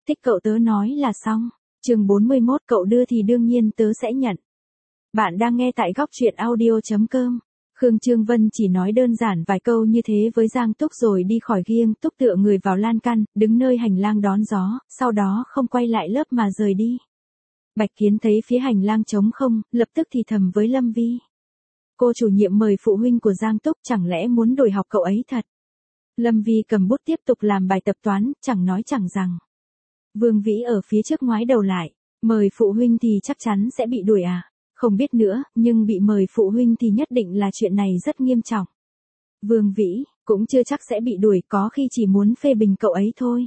Thích cậu tớ nói là xong. Chương 41 cậu đưa thì đương nhiên tớ sẽ nhận. Bạn đang nghe tại góc truyện audio.com. Khương Trương Vân chỉ nói đơn giản vài câu như thế với Giang Túc rồi đi khỏi Giêng Túc tựa người vào lan can, đứng nơi hành lang đón gió, sau đó không quay lại lớp mà rời đi. Bạch Kiến thấy phía hành lang trống không, lập tức thì thầm với Lâm Vi. Cô chủ nhiệm mời phụ huynh của Giang Túc chẳng lẽ muốn đổi học cậu ấy thật. Lâm Vi cầm bút tiếp tục làm bài tập toán, chẳng nói chẳng rằng. Vương Vĩ ở phía trước ngoái đầu lại, mời phụ huynh thì chắc chắn sẽ bị đuổi à? Không biết nữa, nhưng bị mời phụ huynh thì nhất định là chuyện này rất nghiêm trọng. Vương Vĩ, cũng chưa chắc sẽ bị đuổi, có khi chỉ muốn phê bình cậu ấy thôi.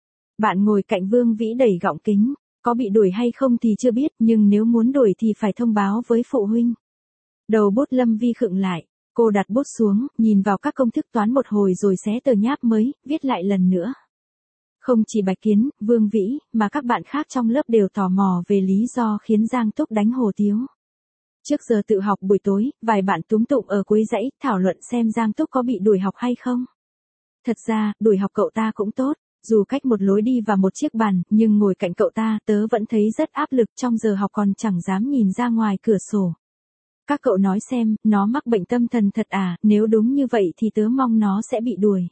Bạn ngồi cạnh Vương Vĩ đẩy gọng kính, có bị đuổi hay không thì chưa biết, nhưng nếu muốn đuổi thì phải thông báo với phụ huynh. Đầu bút Lâm Vi khựng lại, cô đặt bút xuống, nhìn vào các công thức toán một hồi rồi xé tờ nháp mới, viết lại lần nữa. Không chỉ Bạch Kiến, Vương Vĩ, mà các bạn khác trong lớp đều tò mò về lý do khiến Giang Túc đánh Hồ Tiếu. Trước giờ tự học buổi tối, vài bạn túm tụm ở cuối dãy, thảo luận xem Giang Túc có bị đuổi học hay không. Thật ra, đuổi học cậu ta cũng tốt, dù cách một lối đi và một chiếc bàn, nhưng ngồi cạnh cậu ta, tớ vẫn thấy rất áp lực, trong giờ học còn chẳng dám nhìn ra ngoài cửa sổ. Các cậu nói xem, nó mắc bệnh tâm thần thật à, nếu đúng như vậy thì tớ mong nó sẽ bị đuổi.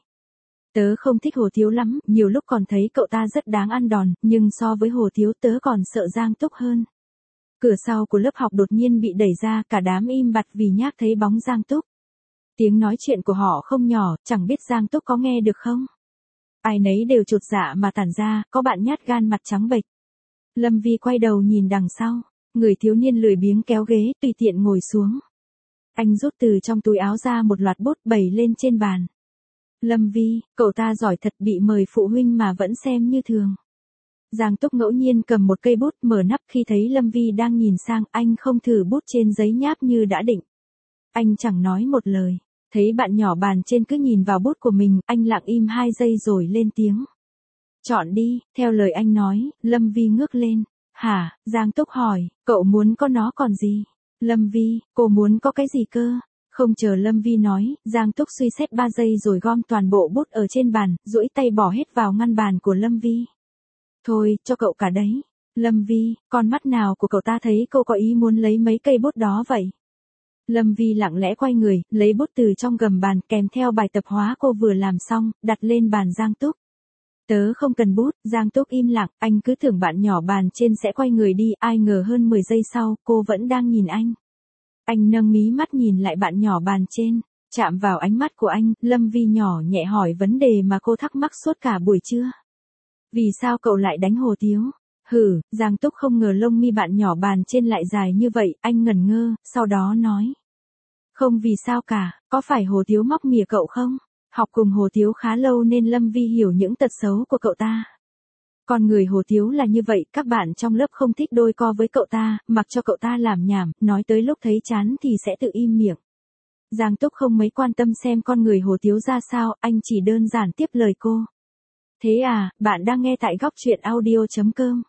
Tớ không thích Hồ Tiếu lắm, nhiều lúc còn thấy cậu ta rất đáng ăn đòn, nhưng so với Hồ Tiếu tớ còn sợ Giang Túc hơn. Cửa sau của lớp học đột nhiên bị đẩy ra, cả đám im bặt vì nhác thấy bóng Giang Túc. Tiếng nói chuyện của họ không nhỏ, chẳng biết Giang Túc có nghe được không? Ai nấy đều chột dạ mà tản ra, có bạn nhát gan mặt trắng bệch. Lâm Vi quay đầu nhìn đằng sau, người thiếu niên lười biếng kéo ghế, tùy tiện ngồi xuống. Anh rút từ trong túi áo ra một loạt bút bày lên trên bàn. Lâm Vi, cậu ta giỏi thật, bị mời phụ huynh mà vẫn xem như thường. Giang Túc ngẫu nhiên cầm một cây bút mở nắp, khi thấy Lâm Vi đang nhìn sang, anh không thử bút trên giấy nháp như đã định. Anh chẳng nói một lời, thấy bạn nhỏ bàn trên cứ nhìn vào bút của mình, anh lặng im 2 giây rồi lên tiếng. Chọn đi, theo lời anh nói. Lâm Vi ngước lên. Hả? Giang Túc hỏi, cậu muốn có nó còn gì? Lâm Vi, cô muốn có cái gì cơ? Không chờ Lâm Vi nói, Giang Túc suy xét 3 giây rồi gom toàn bộ bút ở trên bàn, duỗi tay bỏ hết vào ngăn bàn của Lâm Vi. Thôi, cho cậu cả đấy. Lâm Vi, con mắt nào của cậu ta thấy cô có ý muốn lấy mấy cây bút đó vậy? Lâm Vi lặng lẽ quay người, lấy bút từ trong gầm bàn kèm theo bài tập hóa cô vừa làm xong, đặt lên bàn Giang Túc. Tớ không cần bút. Giang Túc im lặng, anh cứ tưởng bạn nhỏ bàn trên sẽ quay người đi, ai ngờ hơn 10 giây sau, cô vẫn đang nhìn anh. Anh nâng mí mắt nhìn lại bạn nhỏ bàn trên, chạm vào ánh mắt của anh, Lâm Vi nhỏ nhẹ hỏi vấn đề mà cô thắc mắc suốt cả buổi trưa. Vì sao cậu lại đánh Hồ Tiếu? Hử, Giang Túc không ngờ lông mi bạn nhỏ bàn trên lại dài như vậy, anh ngẩn ngơ, sau đó nói. Không vì sao cả, có phải Hồ Tiếu móc mỉa cậu không? Học cùng Hồ Tiếu khá lâu nên Lâm Vi hiểu những tật xấu của cậu ta. Con người Hồ Tiếu là như vậy, các bạn trong lớp không thích đôi co với cậu ta, mặc cho cậu ta làm nhảm, nói tới lúc thấy chán thì sẽ tự im miệng. Giang Túc không mấy quan tâm xem con người Hồ Tiếu ra sao, anh chỉ đơn giản tiếp lời cô. Thế à, bạn đang nghe tại góc truyện audio.com.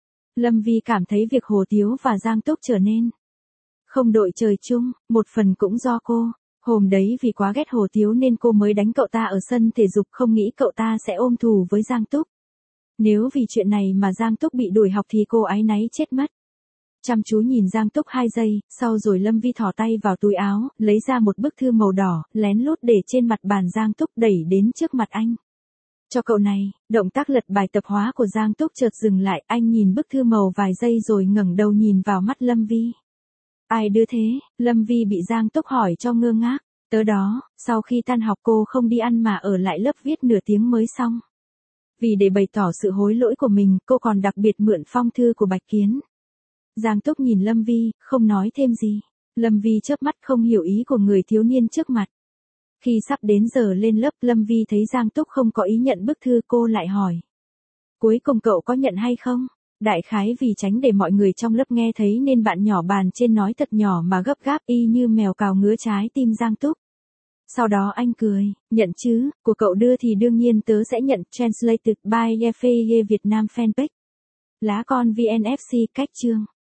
Lâm Vi cảm thấy việc Hồ Tiếu và Giang Túc trở nên không đội trời chung, một phần cũng do cô. Hôm đấy vì quá ghét Hồ Tiếu nên cô mới đánh cậu ta ở sân thể dục, không nghĩ cậu ta sẽ ôm thù với Giang Túc. Nếu vì chuyện này mà Giang Túc bị đuổi học thì cô áy náy chết mất. Chăm chú nhìn Giang Túc 2 giây, sau rồi Lâm Vi thò tay vào túi áo, lấy ra một bức thư màu đỏ, lén lút để trên mặt bàn Giang Túc, đẩy đến trước mặt anh. Cho cậu này. Động tác lật bài tập hóa của Giang Túc chợt dừng lại, anh nhìn bức thư màu vài giây rồi ngẩng đầu nhìn vào mắt Lâm Vi. Ai đưa thế? Lâm Vi bị Giang Túc hỏi cho ngơ ngác. Tớ đó, sau khi tan học cô không đi ăn mà ở lại lớp viết nửa tiếng mới xong. Vì để bày tỏ sự hối lỗi của mình, cô còn đặc biệt mượn phong thư của Bạch Kiến. Giang Túc nhìn Lâm Vi, không nói thêm gì. Lâm Vi chớp mắt không hiểu ý của người thiếu niên trước mặt. Khi sắp đến giờ lên lớp, Lâm Vi thấy Giang Túc không có ý nhận bức thư, cô lại hỏi. Cuối cùng cậu có nhận hay không? Đại khái vì tránh để mọi người trong lớp nghe thấy nên bạn nhỏ bàn trên nói thật nhỏ mà gấp gáp, y như mèo cào ngứa trái tim Giang Túc. Sau đó anh cười, nhận chứ, của cậu đưa thì đương nhiên tớ sẽ nhận. Translated by FAE Việt Nam Fanpage. Lá con VNFC cách chương.